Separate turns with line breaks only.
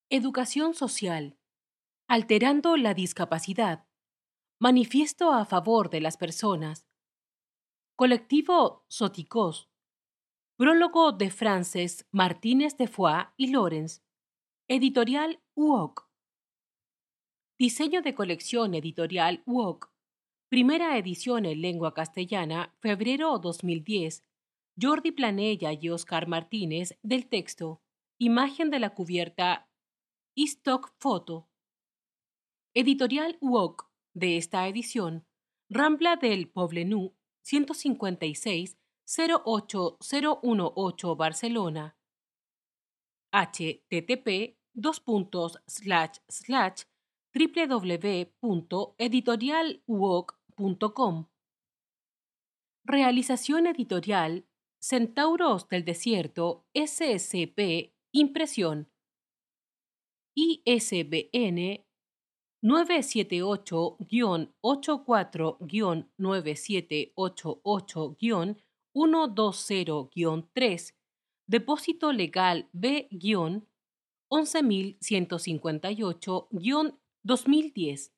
Educación social. Alterando la discapacidad. Manifiesto a favor de las personas. Colectivo Soticos. Prólogo de Frances Martínez de Foix y Lorenz. Editorial UOC. Diseño de colección editorial UOC. Primera edición en lengua castellana, febrero 2010. Jordi Planella y Óscar Martínez del texto. Imagen de la cubierta Stock Photo. Editorial UOC de esta edición, Rambla del Poblenou, 156 08018 Barcelona. http://www.editorialuoc.com. Realización editorial Centauros del Desierto SSP Impresión. ISBN 978-84-9788-120-3, Depósito Legal B-11158-2010.